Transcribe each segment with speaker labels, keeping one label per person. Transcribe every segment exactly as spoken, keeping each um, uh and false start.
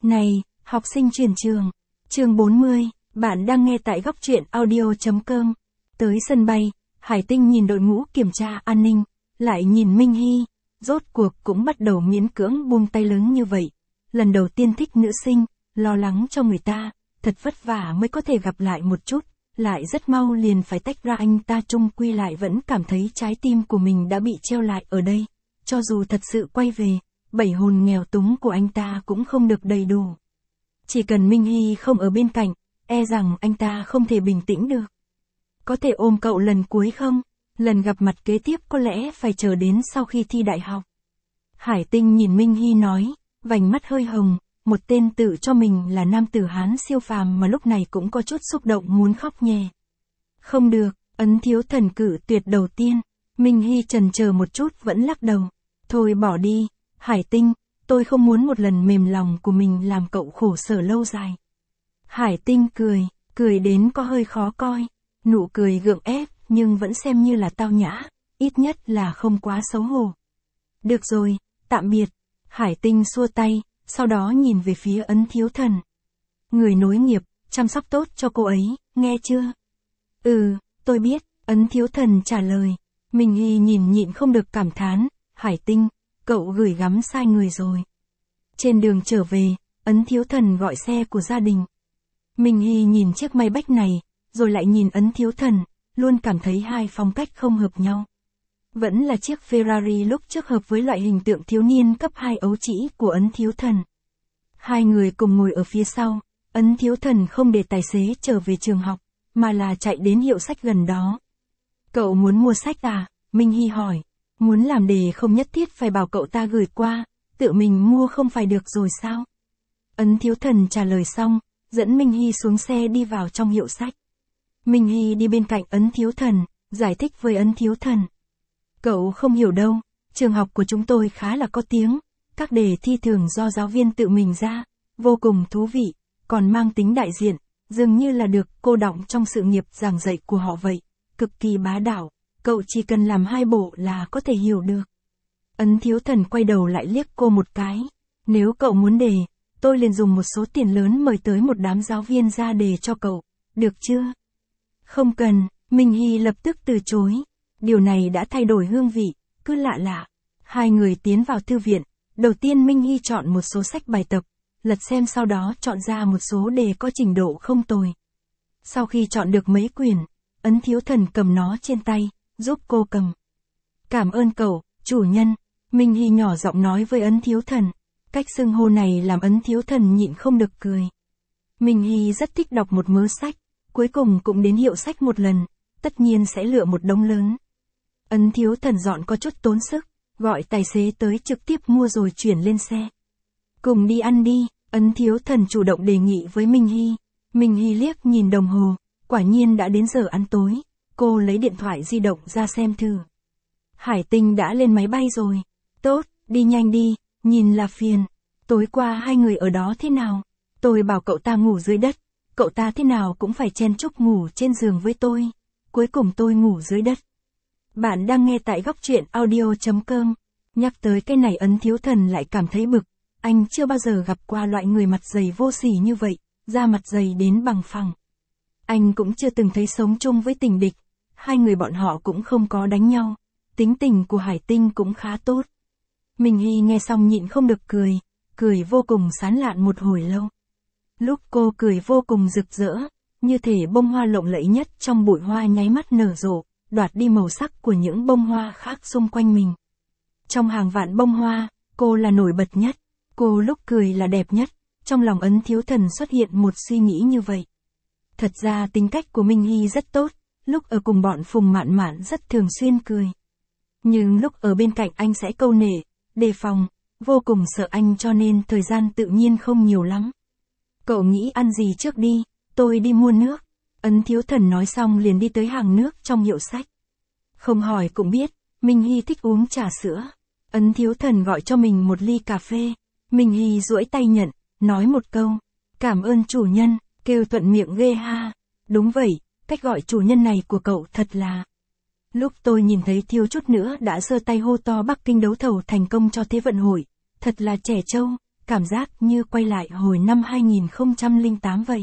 Speaker 1: Này, học sinh chuyển trường. Chương bốn mươi, bạn đang nghe tại góc truyện audio chấm com. Tới sân bay, Hải Tinh nhìn đội ngũ kiểm tra an ninh, lại nhìn Minh Hy, rốt cuộc cũng bắt đầu miễn cưỡng buông tay lớn như vậy. Lần đầu tiên thích nữ sinh, lo lắng cho người ta, thật vất vả mới có thể gặp lại một chút, lại rất mau liền phải tách ra, anh ta chung quy lại vẫn cảm thấy trái tim của mình đã bị treo lại ở đây. Cho dù thật sự quay về, bảy hồn nghèo túng của anh ta cũng không được đầy đủ. Chỉ cần Minh Hy không ở bên cạnh, e rằng anh ta không thể bình tĩnh được. Có thể ôm cậu lần cuối không? Lần gặp mặt kế tiếp có lẽ phải chờ đến sau khi thi đại học. Hải Tinh nhìn Minh Hy nói, vành mắt hơi hồng, một tên tự cho mình là nam tử Hán siêu phàm mà lúc này cũng có chút xúc động muốn khóc nhè. Không được, ấn thiếu thần cử tuyệt đầu tiên. Minh Hy chần chờ một chút vẫn lắc đầu. Thôi bỏ đi, Hải Tinh, tôi không muốn một lần mềm lòng của mình làm cậu khổ sở lâu dài. Hải Tinh cười, cười đến có hơi khó coi, nụ cười gượng ép nhưng vẫn xem như là tao nhã, ít nhất là không quá xấu hổ. Được rồi, tạm biệt. Hải Tinh xua tay, sau đó nhìn về phía ấn thiếu thần. Người nối nghiệp, chăm sóc tốt cho cô ấy, nghe chưa? Ừ, tôi biết, ấn thiếu thần trả lời. Minh Hy nhìn nhịn không được cảm thán, Hải Tinh, cậu gửi gắm sai người rồi. Trên đường trở về, ấn thiếu thần gọi xe của gia đình. Minh Hy nhìn chiếc Maybach này, rồi lại nhìn ấn thiếu thần, luôn cảm thấy hai phong cách không hợp nhau. Vẫn là chiếc Ferrari lúc trước hợp với loại hình tượng thiếu niên cấp hai ấu trĩ của ấn thiếu thần. Hai người cùng ngồi ở phía sau, ấn thiếu thần không để tài xế trở về trường học, mà là chạy đến hiệu sách gần đó. Cậu muốn mua sách à? Minh Hy hỏi. Muốn làm đề không nhất thiết phải bảo cậu ta gửi qua, tự mình mua không phải được rồi sao? Ấn thiếu thần trả lời xong, dẫn Minh Hy xuống xe đi vào trong hiệu sách. Minh Hy đi bên cạnh ấn thiếu thần, giải thích với ấn thiếu thần. Cậu không hiểu đâu, trường học của chúng tôi khá là có tiếng, các đề thi thường do giáo viên tự mình ra, vô cùng thú vị, còn mang tính đại diện, dường như là được cô đọng trong sự nghiệp giảng dạy của họ vậy, cực kỳ bá đạo, cậu chỉ cần làm hai bộ là có thể hiểu được. Ấn thiếu thần quay đầu lại liếc cô một cái, nếu cậu muốn đề, tôi liền dùng một số tiền lớn mời tới một đám giáo viên ra đề cho cậu, được chưa? Không cần, Minh Hy lập tức từ chối. Điều này đã thay đổi hương vị, cứ lạ lạ. Hai người tiến vào thư viện, đầu tiên Minh Hy chọn một số sách bài tập, lật xem sau đó chọn ra một số đề có trình độ không tồi. Sau khi chọn được mấy quyển, ấn thiếu thần cầm nó trên tay, giúp cô cầm. Cảm ơn cậu, chủ nhân, Minh Hy nhỏ giọng nói với ấn thiếu thần. Cách xưng hô này làm ấn thiếu thần nhịn không được cười. Minh Hy rất thích đọc một mớ sách, cuối cùng cũng đến hiệu sách một lần, tất nhiên sẽ lựa một đống lớn. Ấn thiếu thần dọn có chút tốn sức, gọi tài xế tới trực tiếp mua rồi chuyển lên xe. Cùng đi ăn đi, ấn thiếu thần chủ động đề nghị với Minh Hy. Minh Hy liếc nhìn đồng hồ, quả nhiên đã đến giờ ăn tối, cô lấy điện thoại di động ra xem thử. Hải Tinh đã lên máy bay rồi. Tốt, đi nhanh đi, nhìn là phiền. Tối qua hai người ở đó thế nào? Tôi bảo cậu ta ngủ dưới đất, cậu ta thế nào cũng phải chen chúc ngủ trên giường với tôi. Cuối cùng tôi ngủ dưới đất. Bạn đang nghe tại góc truyện audio chấm com. Nhắc tới cái này ấn thiếu thần lại cảm thấy bực. Anh chưa bao giờ gặp qua loại người mặt dày vô sỉ như vậy, da mặt dày đến bằng phẳng. Anh cũng chưa từng thấy sống chung với tình địch. Hai người bọn họ cũng không có đánh nhau. Tính tình của Hải Tinh cũng khá tốt. Minh Hy nghe xong nhịn không được cười, cười vô cùng sán lạn một hồi lâu. Lúc cô cười vô cùng rực rỡ, như thể bông hoa lộng lẫy nhất trong bụi hoa nháy mắt nở rộ, đoạt đi màu sắc của những bông hoa khác xung quanh mình. Trong hàng vạn bông hoa, cô là nổi bật nhất, cô lúc cười là đẹp nhất, trong lòng ấn thiếu thần xuất hiện một suy nghĩ như vậy. Thật ra tính cách của Minh Hy rất tốt, lúc ở cùng bọn Phùng Mạn Mạn rất thường xuyên cười. Nhưng lúc ở bên cạnh anh sẽ câu nệ, đề phòng, vô cùng sợ anh cho nên thời gian tự nhiên không nhiều lắm. Cậu nghĩ ăn gì trước đi, tôi đi mua nước. Ấn thiếu thần nói xong liền đi tới hàng nước trong hiệu sách. Không hỏi cũng biết, Minh Hy thích uống trà sữa. Ấn thiếu thần gọi cho mình một ly cà phê. Minh Hy duỗi tay nhận, nói một câu. Cảm ơn chủ nhân, kêu thuận miệng ghê ha. Đúng vậy, cách gọi chủ nhân này của cậu thật là. Lúc tôi nhìn thấy thiếu chút nữa đã giơ tay hô to Bắc Kinh đấu thầu thành công cho Thế vận hội. Thật là trẻ trâu, cảm giác như quay lại hồi năm hai nghìn không trăm lẻ tám vậy.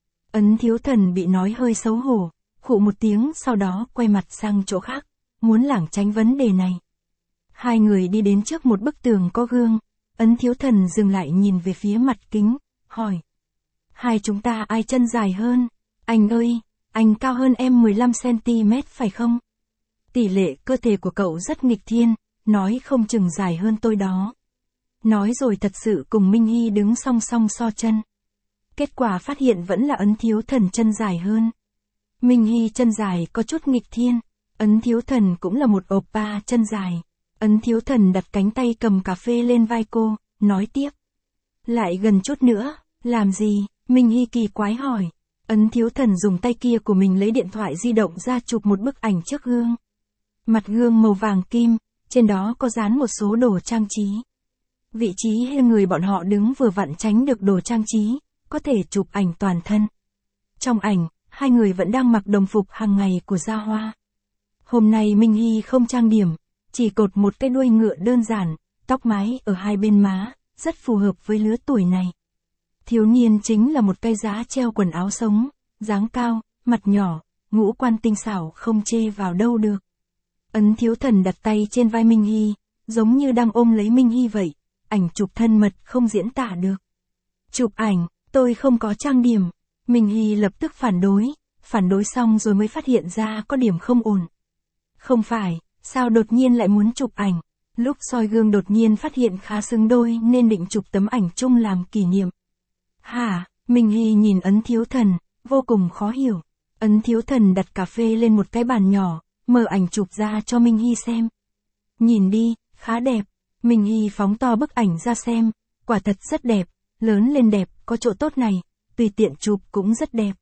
Speaker 1: Ấn Thiếu Thần bị nói hơi xấu hổ, khụ một tiếng sau đó quay mặt sang chỗ khác, muốn lảng tránh vấn đề này. Hai người đi đến trước một bức tường có gương, Ấn Thiếu Thần dừng lại nhìn về phía mặt kính, hỏi. Hai chúng ta ai chân dài hơn? Anh ơi, anh cao hơn em mười lăm xăng ti mét phải không? Tỷ lệ cơ thể của cậu rất nghịch thiên, nói không chừng dài hơn tôi đó. Nói rồi thật sự cùng Minh Hy đứng song song so chân. Kết quả phát hiện vẫn là Ấn Thiếu Thần chân dài hơn. Minh Hy chân dài có chút nghịch thiên, Ấn Thiếu Thần cũng là một oppa chân dài. Ấn Thiếu Thần đặt cánh tay cầm cà phê lên vai cô, nói tiếp. Lại gần chút nữa, làm gì? Minh Hy kỳ quái hỏi. Ấn Thiếu Thần dùng tay kia của mình lấy điện thoại di động ra chụp một bức ảnh trước gương. Mặt gương màu vàng kim, trên đó có dán một số đồ trang trí. Vị trí hai người bọn họ đứng vừa vặn tránh được đồ trang trí, có thể chụp ảnh toàn thân. Trong ảnh, hai người vẫn đang mặc đồng phục hàng ngày của Gia Hoa. Hôm nay Minh Hy không trang điểm, chỉ cột một cái đuôi ngựa đơn giản, tóc mái ở hai bên má, rất phù hợp với lứa tuổi này. Thiếu niên chính là một cây giá treo quần áo sống, dáng cao, mặt nhỏ, ngũ quan tinh xảo không chê vào đâu được. Ấn Thiếu Thần đặt tay trên vai Minh Hy, giống như đang ôm lấy Minh Hy vậy, ảnh chụp thân mật không diễn tả được. Chụp ảnh, tôi không có trang điểm. Minh Hy lập tức phản đối, phản đối xong rồi mới phát hiện ra có điểm không ổn. Không phải, sao đột nhiên lại muốn chụp ảnh? Lúc soi gương đột nhiên phát hiện khá xứng đôi nên định chụp tấm ảnh chung làm kỷ niệm. Hả? Minh Hy nhìn Ấn Thiếu Thần, vô cùng khó hiểu. Ấn Thiếu Thần đặt cà phê lên một cái bàn nhỏ, mở ảnh chụp ra cho Minh Hy xem. Nhìn đi, khá đẹp. Minh Hy phóng to bức ảnh ra xem, quả thật rất đẹp, lớn lên đẹp, có chỗ tốt này, tùy tiện chụp cũng rất đẹp.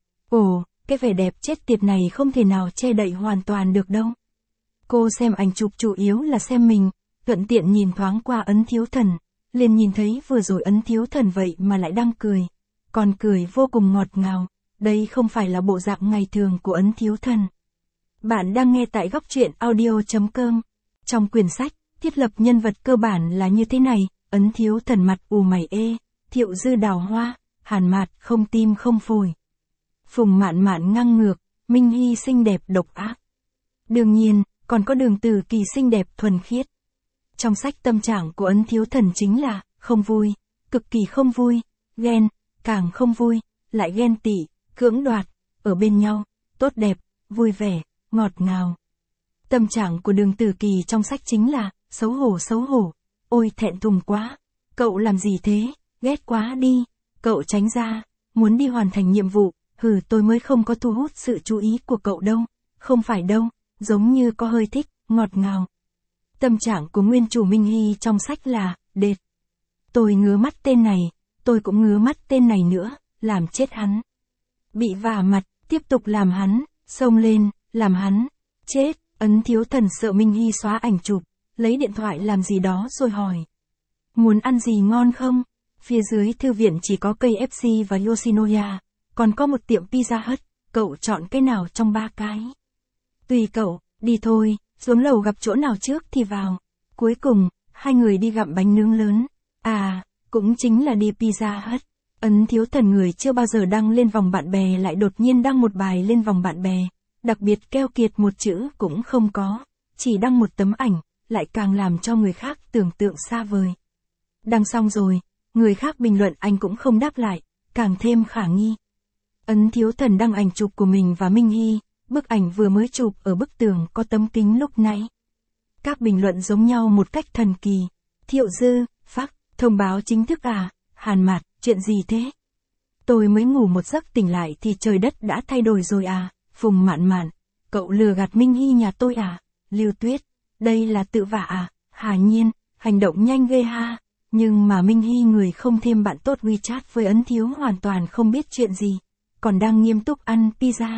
Speaker 1: Ồ, cái vẻ đẹp chết tiệt này không thể nào che đậy hoàn toàn được đâu. Cô xem ảnh chụp chủ yếu là xem mình, thuận tiện nhìn thoáng qua Ấn Thiếu Thần, liền nhìn thấy vừa rồi Ấn Thiếu Thần vậy mà lại đang cười. Còn cười vô cùng ngọt ngào, đây không phải là bộ dạng ngày thường của Ấn Thiếu Thần. Bạn đang nghe tại góc truyện audio chấm com. Trong quyển sách, thiết lập nhân vật cơ bản là như thế này, Ấn Thiếu Thần mặt ù mày ê, Thiệu Dư đào hoa, Hàn Mạt không tim không phổi. Phùng Mạn Mạn ngang ngược, Minh Hy xinh đẹp độc ác. Đương nhiên, còn có Đường Tử Kỳ xinh đẹp thuần khiết. Trong sách tâm trạng của Ấn Thiếu Thần chính là, không vui, cực kỳ không vui, ghen, càng không vui, lại ghen tị, cưỡng đoạt, ở bên nhau, tốt đẹp, vui vẻ, ngọt ngào. Tâm trạng của Đường Tử Kỳ trong sách chính là, xấu hổ xấu hổ, ôi thẹn thùng quá, cậu làm gì thế, ghét quá đi, cậu tránh ra, muốn đi hoàn thành nhiệm vụ, hừ tôi mới không có thu hút sự chú ý của cậu đâu, không phải đâu, giống như có hơi thích, ngọt ngào. Tâm trạng của nguyên chủ Minh Hy trong sách là, đệt. Tôi ngứa mắt tên này, tôi cũng ngứa mắt tên này nữa, làm chết hắn. Bị vả mặt, tiếp tục làm hắn, xông lên, làm hắn, chết. Ấn Thiếu Thần sợ Minh Hy xóa ảnh chụp, lấy điện thoại làm gì đó rồi hỏi. Muốn ăn gì ngon không? Phía dưới thư viện chỉ có ca ép xê và Yoshinoya, còn có một tiệm Pizza Hut, cậu chọn cái nào trong ba cái? Tùy cậu, đi thôi, xuống lầu gặp chỗ nào trước thì vào. Cuối cùng, hai người đi gặm bánh nướng lớn. À, cũng chính là đi Pizza Hut. Ấn Thiếu Thần người chưa bao giờ đăng lên vòng bạn bè lại đột nhiên đăng một bài lên vòng bạn bè. Đặc biệt keo kiệt một chữ cũng không có, chỉ đăng một tấm ảnh, lại càng làm cho người khác tưởng tượng xa vời. Đăng xong rồi, người khác bình luận anh cũng không đáp lại, càng thêm khả nghi. Ấn Thiếu Thần đăng ảnh chụp của mình và Minh Hy, bức ảnh vừa mới chụp ở bức tường có tấm kính lúc nãy. Các bình luận giống nhau một cách thần kỳ. Thiệu Dư, phắc, thông báo chính thức à, Hàn Mạt, chuyện gì thế? Tôi mới ngủ một giấc tỉnh lại thì trời đất đã thay đổi rồi à. Phùng Mạn Mạn, cậu lừa gạt Minh Hy nhà tôi à? Lưu Tuyết, đây là tự vả à? Hà Nhiên, hành động nhanh ghê ha. Nhưng mà Minh Hy người không thêm bạn tốt WeChat với Ấn Thiếu hoàn toàn không biết chuyện gì, còn đang nghiêm túc ăn pizza.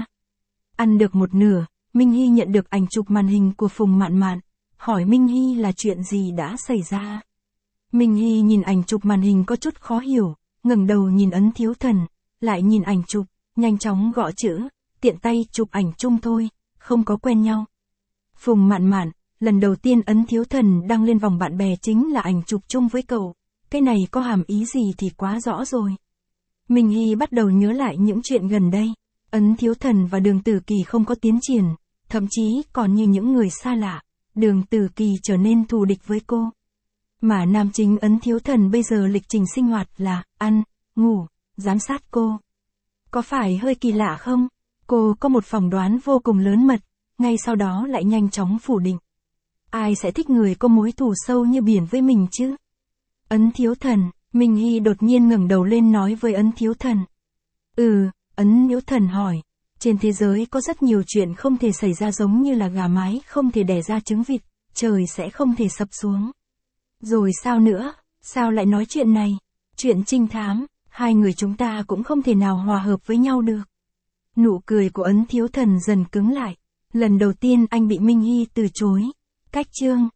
Speaker 1: Ăn được một nửa, Minh Hy nhận được ảnh chụp màn hình của Phùng Mạn Mạn, hỏi Minh Hy là chuyện gì đã xảy ra. Minh Hy nhìn ảnh chụp màn hình có chút khó hiểu, ngẩng đầu nhìn Ấn Thiếu Thần, lại nhìn ảnh chụp, nhanh chóng gõ chữ. Tiện tay chụp ảnh chung thôi, không có quen nhau. Phùng Mạn Mạn, lần đầu tiên Ấn Thiếu Thần đăng lên vòng bạn bè chính là ảnh chụp chung với cậu. cái này có hàm ý gì thì quá rõ rồi. Minh Hy bắt đầu nhớ lại những chuyện gần đây. Ấn Thiếu Thần và Đường Tử Kỳ không có tiến triển, thậm chí còn như những người xa lạ. Đường Tử Kỳ trở nên thù địch với cô. Mà nam chính Ấn Thiếu Thần bây giờ lịch trình sinh hoạt là ăn, ngủ, giám sát cô. Có phải hơi kỳ lạ không? Cô có một phỏng đoán vô cùng lớn mật, ngay sau đó lại nhanh chóng phủ định. Ai sẽ thích người có mối thù sâu như biển với mình chứ? Ấn Thiếu Thần, Minh Hy đột nhiên ngẩng đầu lên nói với Ấn Thiếu Thần. Ừ, Ấn Thiếu Thần hỏi. Trên thế giới có rất nhiều chuyện không thể xảy ra, giống như là gà mái không thể đẻ ra trứng vịt, trời sẽ không thể sập xuống. Rồi sao nữa, sao lại nói chuyện này? Chuyện trinh thám, hai người chúng ta cũng không thể nào hòa hợp với nhau được. Nụ cười của Ấn Thiếu Thần dần cứng lại. Lần đầu tiên anh bị Minh Hy từ chối. Cách chương